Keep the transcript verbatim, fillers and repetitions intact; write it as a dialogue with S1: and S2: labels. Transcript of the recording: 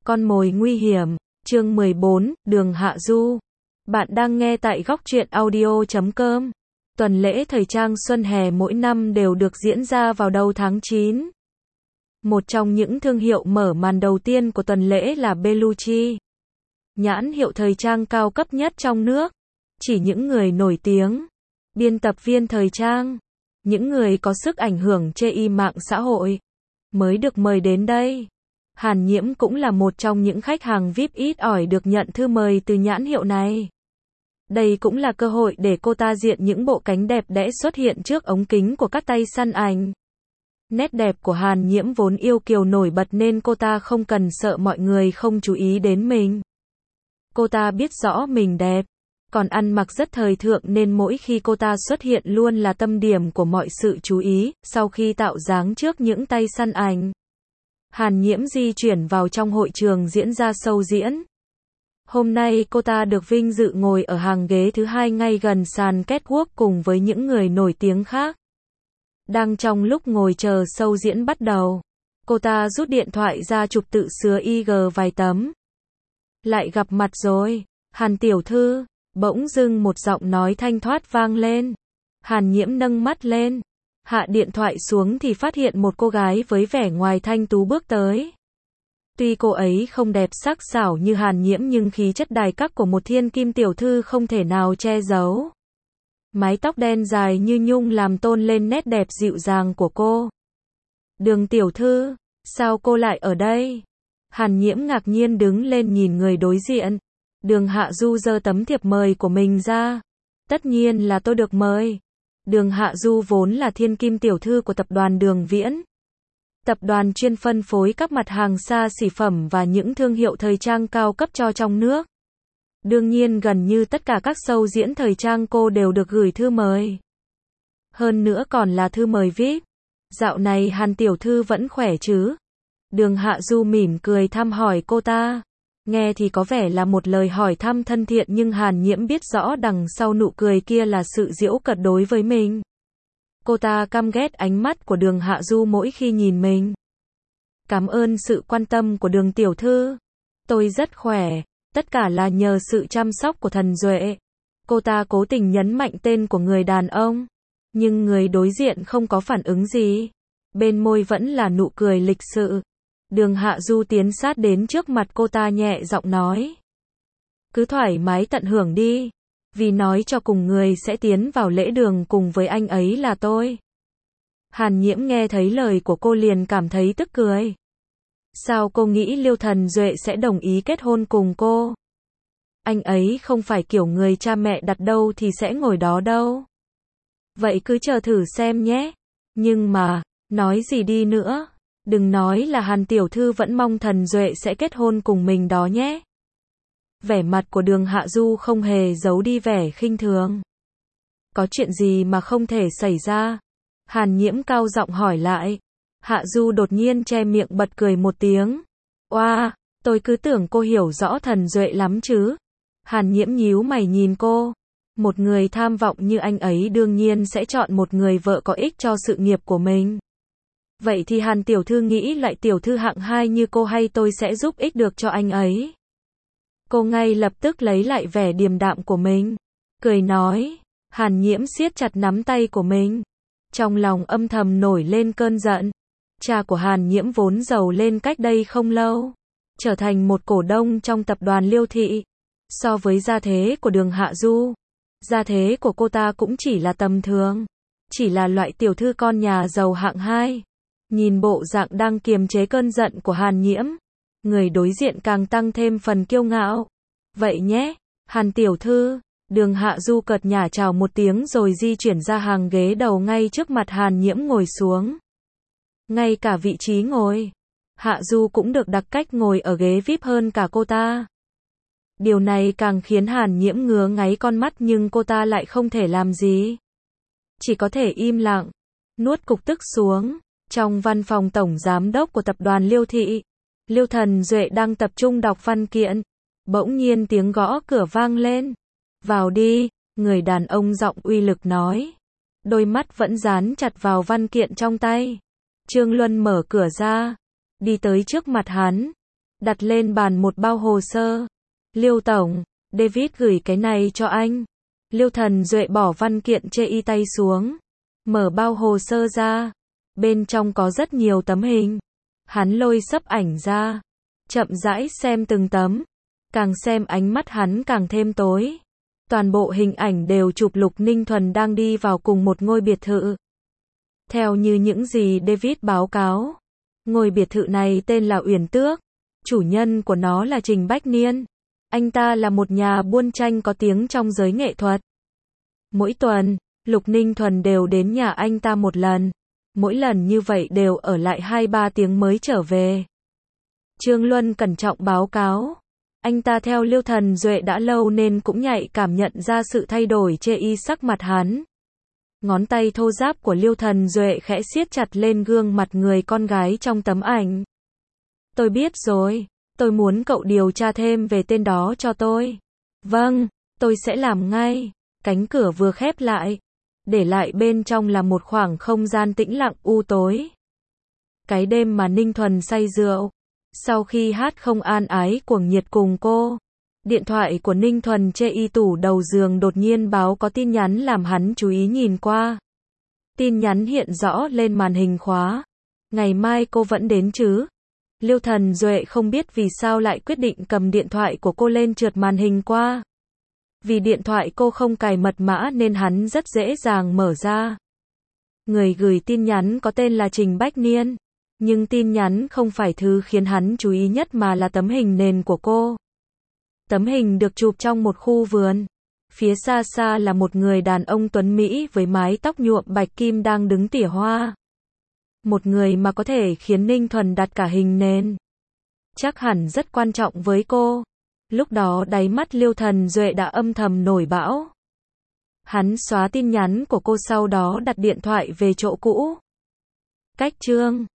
S1: Con mồi nguy hiểm, chương mười bốn, Đường Hạ Du. Bạn đang nghe tại góc truyện audio chấm com. Tuần lễ thời trang xuân hè mỗi năm đều được diễn ra vào đầu tháng chín. Một trong những thương hiệu mở màn đầu tiên của tuần lễ là Bellucci. Nhãn hiệu thời trang cao cấp nhất trong nước. Chỉ những người nổi tiếng, biên tập viên thời trang, những người có sức ảnh hưởng trên mạng xã hội mới được mời đến đây. Hàn Nhiễm cũng là một trong những khách hàng vi ai pi ít ỏi được nhận thư mời từ nhãn hiệu này. Đây cũng là cơ hội để cô ta diện những bộ cánh đẹp đẽ xuất hiện trước ống kính của các tay săn ảnh. Nét đẹp của Hàn Nhiễm vốn yêu kiều nổi bật nên cô ta không cần sợ mọi người không chú ý đến mình. Cô ta biết rõ mình đẹp, còn ăn mặc rất thời thượng nên mỗi khi cô ta xuất hiện luôn là tâm điểm của mọi sự chú ý. Sau khi tạo dáng trước những tay săn ảnh, Hàn Nhiễm di chuyển vào trong hội trường diễn ra show diễn. Hôm nay cô ta được vinh dự ngồi ở hàng ghế thứ hai ngay gần sàn catwalk cùng với những người nổi tiếng khác. Đang trong lúc ngồi chờ show diễn bắt đầu, cô ta rút điện thoại ra chụp tự sứa i giê vài tấm. Lại gặp mặt rồi, Hàn tiểu thư, bỗng dưng một giọng nói thanh thoát vang lên. Hàn Nhiễm nâng mắt lên, hạ điện thoại xuống thì phát hiện một cô gái với vẻ ngoài thanh tú bước tới. Tuy cô ấy không đẹp sắc sảo như Hàn Nhiễm nhưng khí chất đài các của một thiên kim tiểu thư không thể nào che giấu. Mái tóc đen dài như nhung làm tôn lên nét đẹp dịu dàng của cô. Đường tiểu thư, sao cô lại ở đây? Hàn Nhiễm ngạc nhiên đứng lên nhìn người đối diện. Đường Hạ Du giơ tấm thiệp mời của mình ra. Tất nhiên là tôi được mời. Đường Hạ Du vốn là thiên kim tiểu thư của tập đoàn Đường Viễn. Tập đoàn chuyên phân phối các mặt hàng xa xỉ phẩm và những thương hiệu thời trang cao cấp cho trong nước. Đương nhiên gần như tất cả các show diễn thời trang cô đều được gửi thư mời. Hơn nữa còn là thư mời vi ai pi. Dạo này Hàn tiểu thư vẫn khỏe chứ? Đường Hạ Du mỉm cười thăm hỏi cô ta. Nghe thì có vẻ là một lời hỏi thăm thân thiện nhưng Hàn Nhiễm biết rõ đằng sau nụ cười kia là sự giễu cợt đối với mình. Cô ta căm ghét ánh mắt của Đường Hạ Du mỗi khi nhìn mình. Cảm ơn sự quan tâm của Đường tiểu thư. Tôi rất khỏe, tất cả là nhờ sự chăm sóc của thần Duệ. Cô ta cố tình nhấn mạnh tên của người đàn ông, nhưng người đối diện không có phản ứng gì. Bên môi vẫn là nụ cười lịch sự. Đường Hạ Du tiến sát đến trước mặt cô ta nhẹ giọng nói. Cứ thoải mái tận hưởng đi. Vì nói cho cùng người sẽ tiến vào lễ đường cùng với anh ấy là tôi. Hàn Nhiễm nghe thấy lời của cô liền cảm thấy tức cười. Sao cô nghĩ Liêu Thần Duệ sẽ đồng ý kết hôn cùng cô? Anh ấy không phải kiểu người cha mẹ đặt đâu thì sẽ ngồi đó đâu. Vậy cứ chờ thử xem nhé. Nhưng mà, nói gì đi nữa? Đừng nói là Hàn tiểu thư vẫn mong Thần Duệ sẽ kết hôn cùng mình đó nhé. Vẻ mặt của Đường Hạ Du không hề giấu đi vẻ khinh thường. Có chuyện gì mà không thể xảy ra? Hàn Nhiễm cao giọng hỏi lại. Hạ Du đột nhiên che miệng bật cười một tiếng. Oa, tôi cứ tưởng cô hiểu rõ Thần Duệ lắm chứ. Hàn Nhiễm nhíu mày nhìn cô. Một người tham vọng như anh ấy đương nhiên sẽ chọn một người vợ có ích cho sự nghiệp của mình. Vậy thì Hàn tiểu thư nghĩ loại tiểu thư hạng hai như cô hay tôi sẽ giúp ích được cho anh ấy? Cô ngay lập tức lấy lại vẻ điềm đạm của mình, cười nói. Hàn Nhiễm siết chặt nắm tay của mình, trong lòng âm thầm nổi lên cơn giận. Cha của Hàn Nhiễm vốn giàu lên cách đây không lâu, trở thành một cổ đông trong tập đoàn Liêu Thị. So với gia thế của Đường Hạ Du, gia thế của cô ta cũng chỉ là tầm thường, chỉ là loại tiểu thư con nhà giàu hạng hai. Nhìn bộ dạng đang kiềm chế cơn giận của Hàn Nhiễm, người đối diện càng tăng thêm phần kiêu ngạo. Vậy nhé, Hàn tiểu thư. Đường Hạ Du cợt nhả chào một tiếng rồi di chuyển ra hàng ghế đầu ngay trước mặt Hàn Nhiễm ngồi xuống. Ngay cả vị trí ngồi, Hạ Du cũng được đặt cách ngồi ở ghế vi ai pi hơn cả cô ta. Điều này càng khiến Hàn Nhiễm ngứa ngáy con mắt nhưng cô ta lại không thể làm gì. Chỉ có thể im lặng, nuốt cục tức xuống. Trong văn phòng tổng giám đốc của tập đoàn Liêu Thị, Liêu Thần Duệ đang tập trung đọc văn kiện. Bỗng nhiên tiếng gõ cửa vang lên. Vào đi, người đàn ông giọng uy lực nói. Đôi mắt vẫn dán chặt vào văn kiện trong tay. Trương Luân mở cửa ra, đi tới trước mặt hắn. đặt lên bàn một bao hồ sơ. Liêu tổng, David gửi cái này cho anh. Liêu Thần Duệ bỏ văn kiện chê y tay xuống, mở bao hồ sơ ra. Bên trong có rất nhiều tấm hình. Hắn lôi sấp ảnh ra, chậm rãi xem từng tấm. Càng xem ánh mắt hắn càng thêm tối. Toàn bộ hình ảnh đều chụp Lục Ninh Thuần đang đi vào cùng một ngôi biệt thự. Theo như những gì David báo cáo, ngôi biệt thự này tên là Uyển Tước. Chủ nhân của nó là Trình Bách Niên. Anh ta là một nhà buôn tranh có tiếng trong giới nghệ thuật. Mỗi tuần, Lục Ninh Thuần đều đến nhà anh ta một lần. Mỗi lần như vậy đều ở lại hai ba tiếng mới trở về. Trương Luân cẩn trọng báo cáo. Anh ta theo Liêu Thần Duệ đã lâu nên cũng nhạy cảm nhận ra sự thay đổi chê y sắc mặt hắn. Ngón tay thô ráp của Liêu Thần Duệ khẽ siết chặt lên gương mặt người con gái trong tấm ảnh. Tôi biết rồi, tôi muốn cậu điều tra thêm về tên đó cho tôi. Vâng, tôi sẽ làm ngay. Cánh cửa vừa khép lại, để lại bên trong là một khoảng không gian tĩnh lặng u tối. Cái đêm mà Ninh Thuần say rượu, sau khi hát không an ái cuồng nhiệt cùng cô, điện thoại của Ninh Thuần chê y tủ đầu giường đột nhiên báo có tin nhắn làm hắn chú ý nhìn qua. Tin nhắn hiện rõ lên màn hình khóa. Ngày mai cô vẫn đến chứ? Liêu Thần Duệ không biết vì sao lại quyết định cầm điện thoại của cô lên trượt màn hình qua. Vì điện thoại cô không cài mật mã nên hắn rất dễ dàng mở ra. Người gửi tin nhắn có tên là Trình Bách Niên. Nhưng tin nhắn không phải thứ khiến hắn chú ý nhất mà là tấm hình nền của cô. Tấm hình được chụp trong một khu vườn. Phía xa xa là một người đàn ông tuấn Mỹ với mái tóc nhuộm bạch kim đang đứng tỉa hoa. Một người mà có thể khiến Ninh Thuần đặt cả hình nền. Chắc hẳn rất quan trọng với cô. Lúc đó đáy mắt Liêu Thần Duệ đã âm thầm nổi bão. Hắn xóa tin nhắn của cô sau đó đặt điện thoại về chỗ cũ. Cách chương